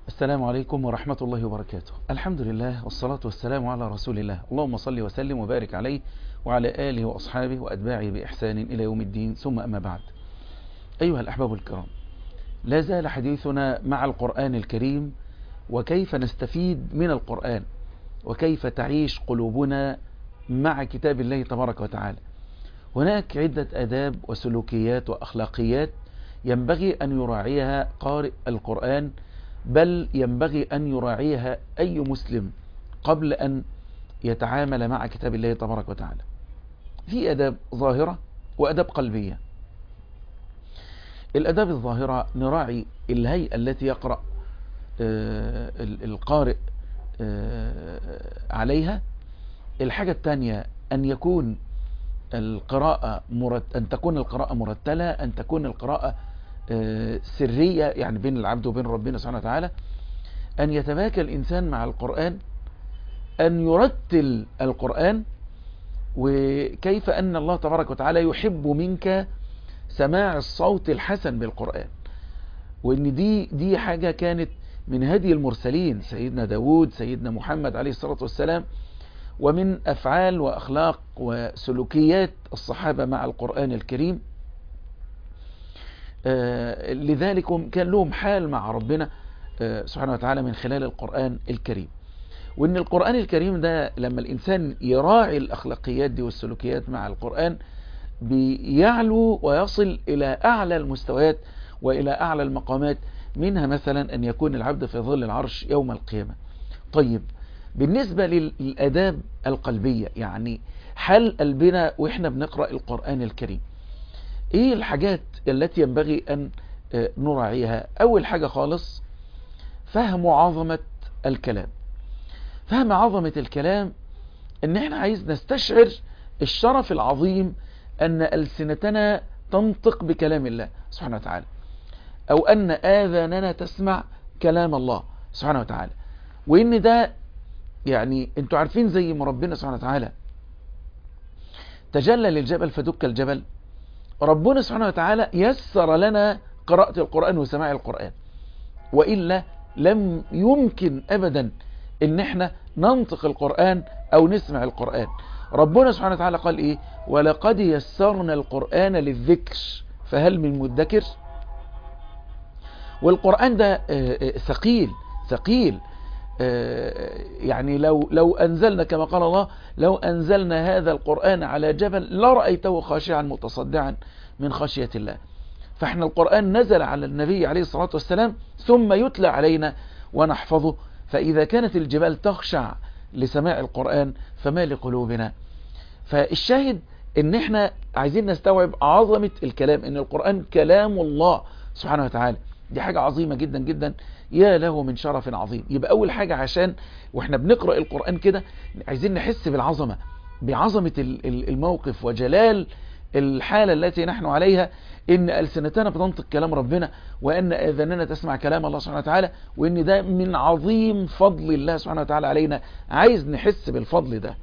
السلام عليكم ورحمة الله وبركاته. الحمد لله والصلاة والسلام على رسول الله. اللهم صل وسلم وبارك عليه وعلى آله وأصحابه وأتباعه بإحسان إلى يوم الدين، ثم أما بعد. أيها الأحباب الكرام، لا زال حديثنا مع القرآن الكريم، وكيف نستفيد من القرآن، وكيف تعيش قلوبنا مع كتاب الله تبارك وتعالى. هناك عدة آداب وسلوكيات وأخلاقيات ينبغي أن يراعيها قارئ القرآن، بل ينبغي أن يراعيها أي مسلم قبل أن يتعامل مع كتاب الله تبارك وتعالى. في آداب ظاهرة وآداب قلبية. الآداب الظاهرة نراعي الهيئة التي يقرأ القارئ عليها. الحاجة الثانية أن يكون أن تكون القراءة مرتلة، أن تكون القراءة سرية، يعني بين العبد وبين ربنا سبحانه وتعالى. أن يتماكى الإنسان مع القرآن، أن يرتل القرآن، وكيف أن الله تبارك وتعالى يحب منك سماع الصوت الحسن بالقرآن، وأن دي حاجة كانت من هدي المرسلين، سيدنا داود، سيدنا محمد عليه الصلاة والسلام، ومن أفعال وأخلاق وسلوكيات الصحابة مع القرآن الكريم. لذلك كان لهم حال مع ربنا سبحانه وتعالى من خلال القرآن الكريم. وإن القرآن الكريم ده لما الإنسان يراعي الأخلاقيات دي والسلوكيات مع القرآن بيعلو ويصل إلى أعلى المستويات وإلى أعلى المقامات، منها مثلا أن يكون العبد في ظل العرش يوم القيامة. طيب، بالنسبة للآداب القلبية، يعني حال قلبنا وإحنا بنقرأ القرآن الكريم، إيه الحاجات التي ينبغي أن نراعيها؟ أول حاجة خالص فهم عظمة الكلام. فهم عظمة الكلام إن إحنا عايز نستشعر الشرف العظيم أن ألسنتنا تنطق بكلام الله سبحانه وتعالى، أو أن آذاننا تسمع كلام الله سبحانه وتعالى. وإن ده يعني أنتوا عارفين زي ما ربنا سبحانه وتعالى تجلى للجبل فدك الجبل، ربنا سبحانه وتعالى يسر لنا قراءة القرآن وسماع القرآن، وإلا لم يمكن أبدا إن احنا ننطق القرآن أو نسمع القرآن. ربنا سبحانه وتعالى قال إيه؟ ولقد يسرنا القرآن للذكر فهل من مدكر. والقرآن ده ثقيل. يعني لو أنزلنا كما قال الله، لو أنزلنا هذا القرآن على جبل لرأيته خاشعا متصدعا من خشية الله. فاحنا القرآن نزل على النبي عليه الصلاة والسلام ثم يتلى علينا ونحفظه، فإذا كانت الجبال تخشع لسماع القرآن فما لقلوبنا. فالشاهد ان احنا عايزين نستوعب عظمة الكلام، ان القرآن كلام الله سبحانه وتعالى. دي حاجة عظيمة جدا جدا، يا له من شرف عظيم. يبقى أول حاجة عشان واحنا بنقرأ القرآن كده عايزين نحس بعظمة الموقف وجلال الحالة التي نحن عليها، إن ألسنتنا بتنطق كلام ربنا، وأن آذاننا تسمع كلام الله سبحانه وتعالى، وإن ده من عظيم فضل الله سبحانه وتعالى علينا. عايز نحس بالفضل ده.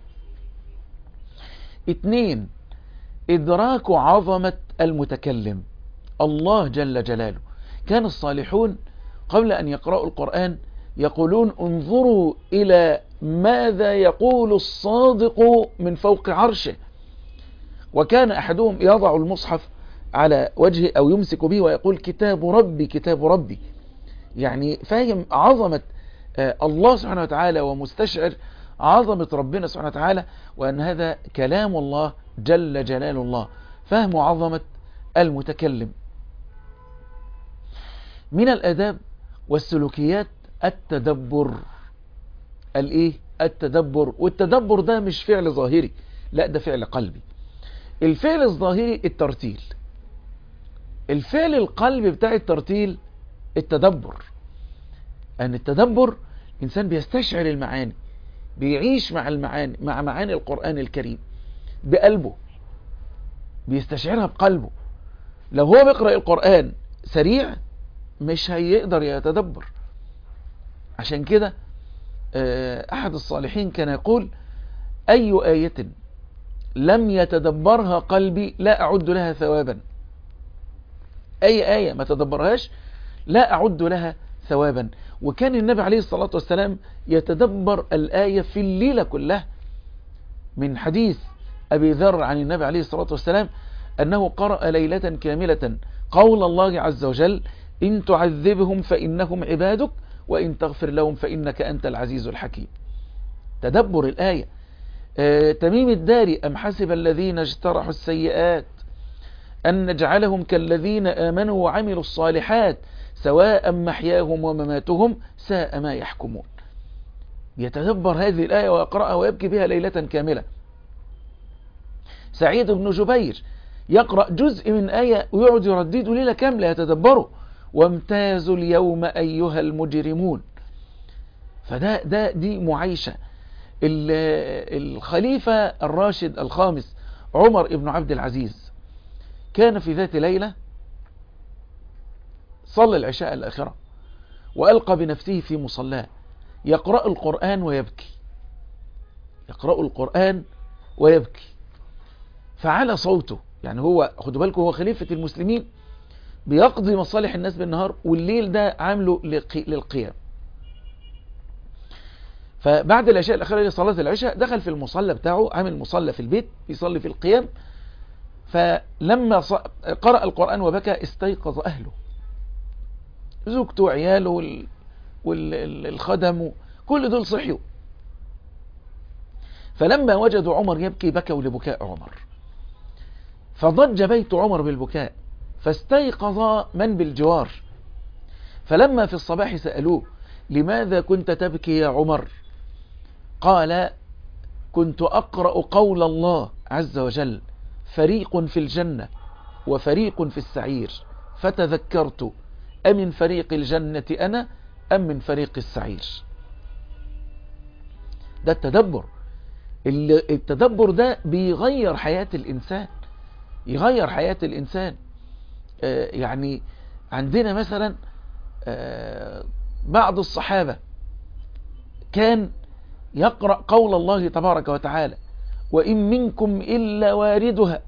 2، إدراك عظمة المتكلم الله جل جلاله. كان الصالحون قبل أن يقرأوا القرآن يقولون انظروا إلى ماذا يقول الصادق من فوق عرشه. وكان أحدهم يضع المصحف على وجهه أو يمسك به ويقول كتاب ربي كتاب ربي، يعني فاهم عظمة الله سبحانه وتعالى ومستشعر عظمة ربنا سبحانه وتعالى، وأن هذا كلام الله جل جلال الله. فهم عظمة المتكلم. من الآداب والسلوكيات التدبر. التدبر. والتدبر ده مش فعل ظاهري، لا ده فعل قلبي. الفعل الظاهري الترتيل، الفعل القلبي بتاع الترتيل التدبر. أن التدبر إنسان بيستشعر المعاني، بيعيش مع المعاني، مع معاني القرآن الكريم بقلبه، بيستشعرها بقلبه. لو هو بيقرأ القرآن سريع مش هيقدر يتدبر. عشان كده أحد الصالحين كان يقول أي آية لم يتدبرها قلبي لا أعد لها ثوابا. أي آية ما تدبرهاش لا أعد لها ثوابا. وكان النبي عليه الصلاة والسلام يتدبر الآية في الليلة كلها. من حديث أبي ذر عن النبي عليه الصلاة والسلام أنه قرأ ليلة كاملة قول الله عز وجل: إن تعذبهم فإنهم عبادك وإن تغفر لهم فإنك أنت العزيز الحكيم. تدبر الآية. تميم الداري: أم حسب الذين اجترحوا السيئات أن نجعلهم كالذين آمنوا وعملوا الصالحات سواء محياهم ومماتهم ساء ما يحكمون. يتدبر هذه الآية ويقرأها ويبكي بها ليلة كاملة. سعيد بن جبير يقرأ جزء من آية ويقعد يردده ليلة كاملة يتدبره: وامتازوا اليوم أيها المجرمون. دي معايشة. الخليفة الراشد الخامس عمر بن عبد العزيز كان في ذات ليلة صلى العشاء الآخرة وألقى بنفسه في مصلاه يقرأ القرآن ويبكي، يقرأ القرآن ويبكي، فعلى صوته. يعني هو خدوا بالكم هو خليفة المسلمين بيقضي مصالح الناس بالنهار، والليل ده عامله للقيام. فبعد العشاء الأخيرة لصلاة العشاء دخل في المصلى بتاعه، عامل مصلى في البيت بيصلي في القيام. فلما قرأ القرآن وبكى استيقظ أهله، زوجته وعياله والخدم كل دول صحيوا. فلما وجدوا عمر يبكي بكوا لبكاء عمر، فضج بيت عمر بالبكاء، فاستيقظ من بالجوار. فلما في الصباح سألوه: لماذا كنت تبكي يا عمر؟ قال: كنت أقرأ قول الله عز وجل: فريق في الجنة وفريق في السعير، فتذكرت أمن فريق الجنة أنا أم من فريق السعير. ده التدبر. التدبر ده بيغير حياة الإنسان، يغير حياة الإنسان. يعني عندنا مثلا بعض الصحابة كان يقرأ قول الله تبارك وتعالى: وإن منكم إلا واردها،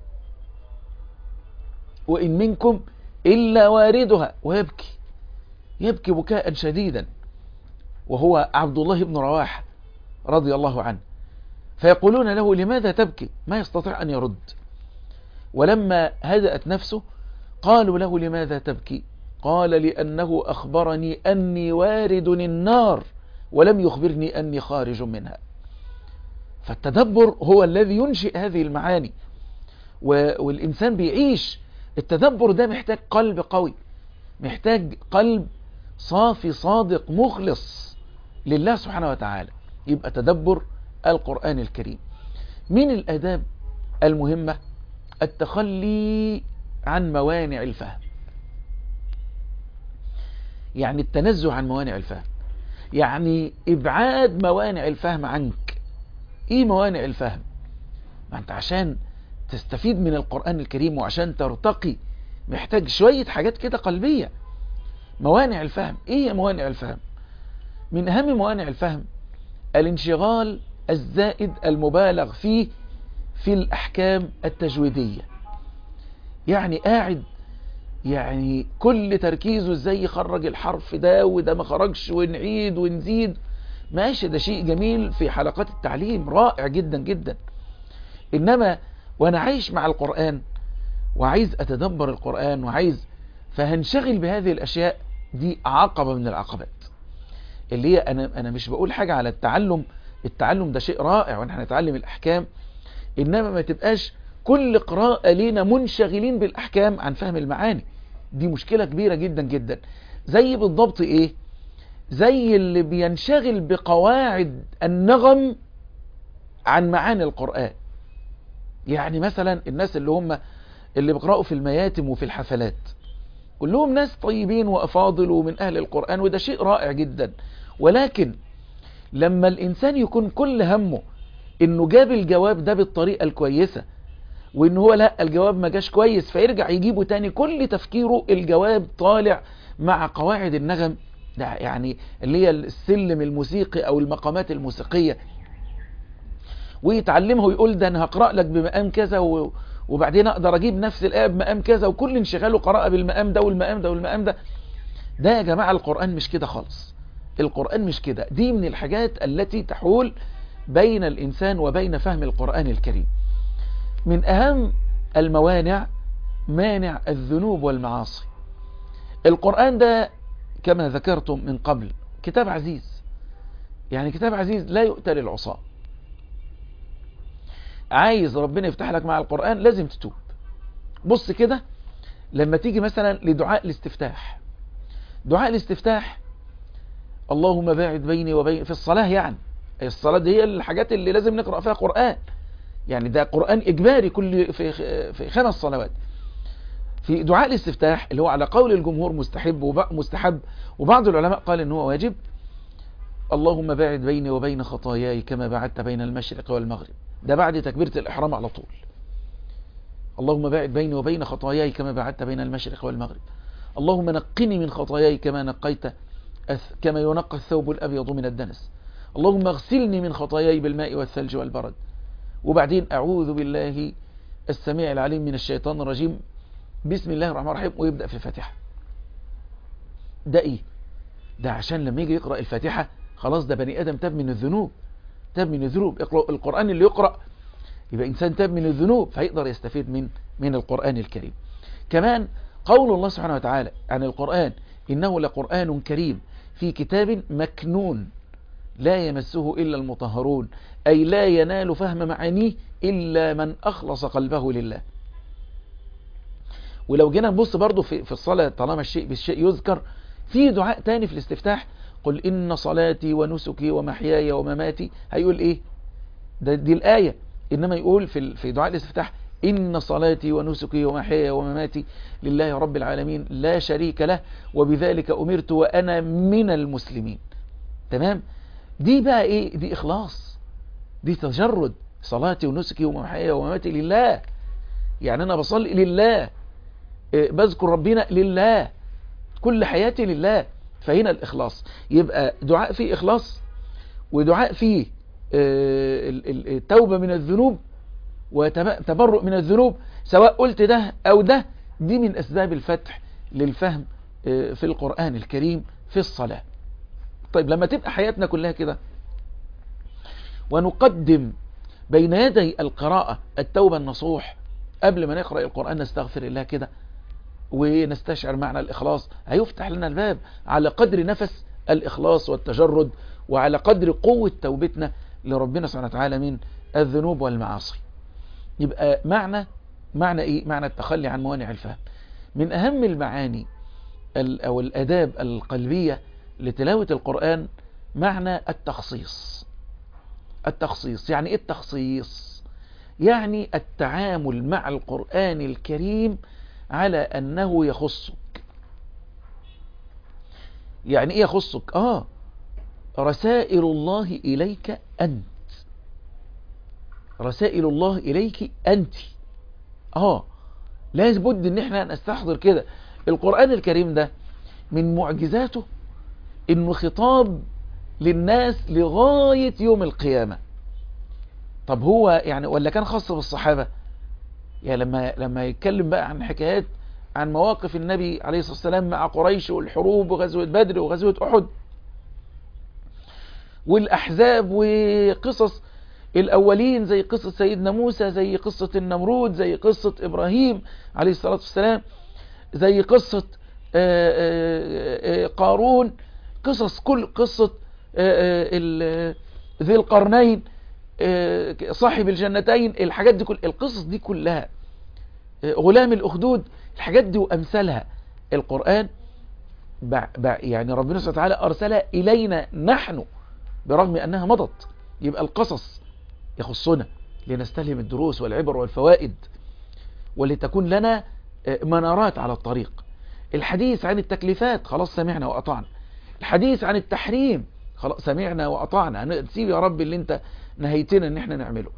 وإن منكم إلا واردها، ويبكي، يبكي بكاء شديدا، وهو عبد الله بن رواحة رضي الله عنه. فيقولون له: لماذا تبكي؟ ما يستطيع أن يرد. ولما هدأت نفسه قالوا له: لماذا تبكي؟ قال: لأنه أخبرني أني وارد النار ولم يخبرني أني خارج منها. فالتدبر هو الذي ينشئ هذه المعاني، والإنسان بيعيش. التدبر ده محتاج قلب قوي، محتاج قلب صافي صادق مخلص لله سبحانه وتعالى. يبقى تدبر القرآن الكريم. من الآداب المهمة التخلي عن موانع الفهم، يعني التنزه عن موانع الفهم، يعني إبعاد موانع الفهم عنك. إيه موانع الفهم؟ ما أنت عشان تستفيد من القرآن الكريم وعشان ترتقي محتاج شوية حاجات كده قلبية. موانع الفهم. إيه موانع الفهم؟ من أهم موانع الفهم الانشغال الزائد المبالغ فيه في الأحكام التجويدية. يعني قاعد يعني كل تركيزه ازاي يخرج الحرف ده وده ما خرجش ونعيد ونزيد. ماشي، ده شيء جميل في حلقات التعليم، رائع جدا جدا. إنما وأنا عايش مع القرآن وعايز أتدبر القرآن فهنشغل بهذه الأشياء دي عقبة من العقبات. اللي هي أنا مش بقول حاجة على التعلم ده شيء رائع ونحن نتعلم الأحكام، إنما ما تبقاش كل قراءة لينا منشغلين بالأحكام عن فهم المعاني. دي مشكلة كبيرة جدا جدا. زي بالضبط إيه؟ زي اللي بينشغل بقواعد النغم عن معاني القرآن. يعني مثلا الناس اللي بيقرأوا في المياتم وفي الحفلات كلهم ناس طيبين وأفاضل ومن أهل القرآن، وده شيء رائع جدا. ولكن لما الإنسان يكون كل همه إنه جاب الجواب ده بالطريقة الكويسة، وإن هو لا الجواب ما جاش كويس فيرجع يجيبه تاني، كل تفكيره الجواب طالع مع قواعد النغم ده، يعني اللي هي السلم الموسيقي أو المقامات الموسيقية، ويتعلمها ويقول ده أنا هقرأ لك بمقام كذا وبعدين أقدر أجيب نفس الآية بمقام كذا، وكل انشغاله قراءة بالمقام ده والمقام ده والمقام ده. ده يا جماعة القرآن مش كده خالص. القرآن مش كده. دي من الحاجات التي تحول بين الإنسان وبين فهم القرآن الكريم. من أهم الموانع مانع الذنوب والمعاصي. القرآن ده كما ذكرتم من قبل كتاب عزيز، يعني كتاب عزيز لا يؤتى للعصاة. عايز ربنا يفتح لك مع القرآن لازم تتوب. بص كده، لما تيجي مثلا لدعاء الاستفتاح، دعاء الاستفتاح اللهم باعد بيني وبين، في الصلاة يعني الصلاة دي هي الحاجات اللي لازم نقرأ فيها قرآن، يعني ده قرآن إجباري كل في 5 صلوات. في دعاء الاستفتاح اللي هو على قول الجمهور مستحب وبعض العلماء قال إنه واجب، اللهم باعد بيني وبين خطاياي كما بعدت بين المشرق والمغرب. ده بعد تكبيرة الإحرام على طول. اللهم باعد بيني وبين خطاياي كما بعدت بين المشرق والمغرب. اللهم نقني من خطاياي كما ينقى الثوب الأبيض من الدنس. اللهم اغسلني من خطاياي بالماء والثلج والبرد. وبعدين أعوذ بالله السميع العليم من الشيطان الرجيم، بسم الله الرحمن الرحيم، ويبدأ في الفاتحة. ده إيه؟ ده عشان لما يجي يقرأ الفاتحة خلاص ده بني آدم تاب من الذنوب، تاب من الذنوب. القرآن اللي يقرأ يبقى إنسان تاب من الذنوب، فيقدر يستفيد من القرآن الكريم. كمان قول الله سبحانه وتعالى عن القرآن إنه لقرآن كريم في كتاب مكنون لا يمسه إلا المطهرون، أي لا ينال فهم معانيه إلا من أخلص قلبه لله. ولو جينا نبص برضو في الصلاة، طالما الشيء بالشيء يذكر، في دعاء تاني في الاستفتاح، قل إن صلاتي ونسكي ومحياي ومماتي، هيقول إيه؟ دي الآية. إنما يقول في دعاء الاستفتاح إن صلاتي ونسكي ومحياي ومماتي لله رب العالمين لا شريك له وبذلك أمرت وأنا من المسلمين. تمام؟ دي بقى إيه؟ دي إخلاص، دي تجرد. صلاتي ونسكي ومحياي ومماتي لله، يعني أنا بصلي لله، بذكر ربنا لله، كل حياتي لله. فهنا الإخلاص. يبقى دعاء فيه إخلاص، ودعاء فيه التوبة من الذنوب وتبرؤ من الذنوب، سواء قلت ده أو ده. دي من أسباب الفتح للفهم في القرآن الكريم في الصلاة. طيب لما تبقى حياتنا كلها كده، ونقدم بين يدي القراءة التوبة النصوح، قبل ما نقرأ القرآن نستغفر الله كده ونستشعر معنى الإخلاص، هيفتح لنا الباب على قدر نفس الإخلاص والتجرد، وعلى قدر قوة توبتنا لربنا سبحانه وتعالى من الذنوب والمعاصي. يبقى معنى إيه؟ معنى التخلي عن موانع الفهم. من أهم المعاني أو الآداب القلبية لتلاوة القرآن معنى التخصيص. التخصيص يعني إيه التخصيص؟ يعني التعامل مع القرآن الكريم على أنه يخصك. يعني إيه يخصك؟ رسائل الله إليك أنت، رسائل الله إليك أنت. لازم بد إن احنا نستحضر كده. القرآن الكريم ده من معجزاته إنه خطاب للناس لغاية يوم القيامة. طب هو يعني ولا كان خاص بالصحابة؟ يعني لما يتكلم بقى عن حكايات عن مواقف النبي عليه الصلاة والسلام مع قريش والحروب وغزوة بدر وغزوة أحد والأحزاب وقصص الأولين زي قصة سيدنا موسى، زي قصة النمرود، زي قصة إبراهيم عليه الصلاة والسلام، زي قصة قارون، كل قصة ذي القرنين، صاحب الجنتين، الحاجات دي القصص دي كلها، غلام الأخدود، الحاجات دي وأمثالها. القرآن يعني ربنا سبحانه وتعالى أرسلها إلينا نحن برغم أنها مضت. يبقى القصص يخصنا لنستلهم الدروس والعبر والفوائد، ولتكون لنا منارات على الطريق. الحديث عن التكليفات خلاص سمعنا وأطعنا. الحديث عن التحريم خلاص سمعنا وأطعنا، نسيب يا رب اللي انت نهيتنا ان احنا نعمله.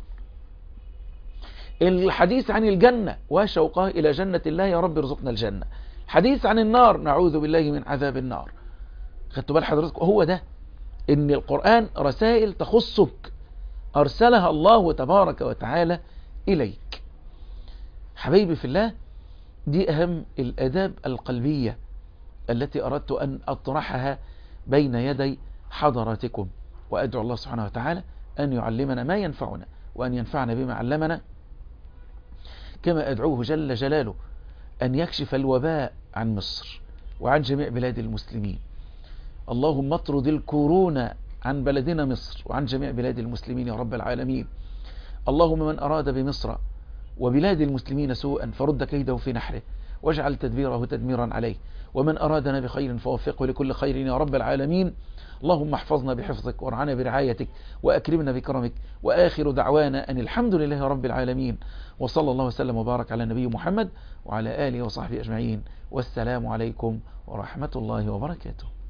الحديث عن الجنة وشوقها إلى جنة الله، يا رب ارزقنا الجنة. الحديث عن النار، نعوذ بالله من عذاب النار. خدتوا بال حضرتكم؟ هو ده ان القرآن رسائل تخصك أرسلها الله تبارك وتعالى إليك. حبيبي في الله، دي أهم الآداب القلبية التي أردت أن أطرحها بين يدي حضراتكم، وأدعو الله سبحانه وتعالى أن يعلمنا ما ينفعنا وأن ينفعنا بما علمنا، كما أدعوه جل جلاله أن يكشف الوباء عن مصر وعن جميع بلاد المسلمين. اللهم اطرد الكورونا عن بلدنا مصر وعن جميع بلاد المسلمين يا رب العالمين. اللهم من أراد بمصر وبلاد المسلمين سوءا فرد كيده في نحره واجعل تدبيره تدميرا عليه، ومن أرادنا بخير فوفقه لكل خير يا رب العالمين. اللهم احفظنا بحفظك وارعنا برعايتك وأكرمنا بكرمك، وآخر دعوانا أن الحمد لله رب العالمين، وصلى الله وسلم وبارك على النبي محمد وعلى آله وصحبه أجمعين، والسلام عليكم ورحمة الله وبركاته.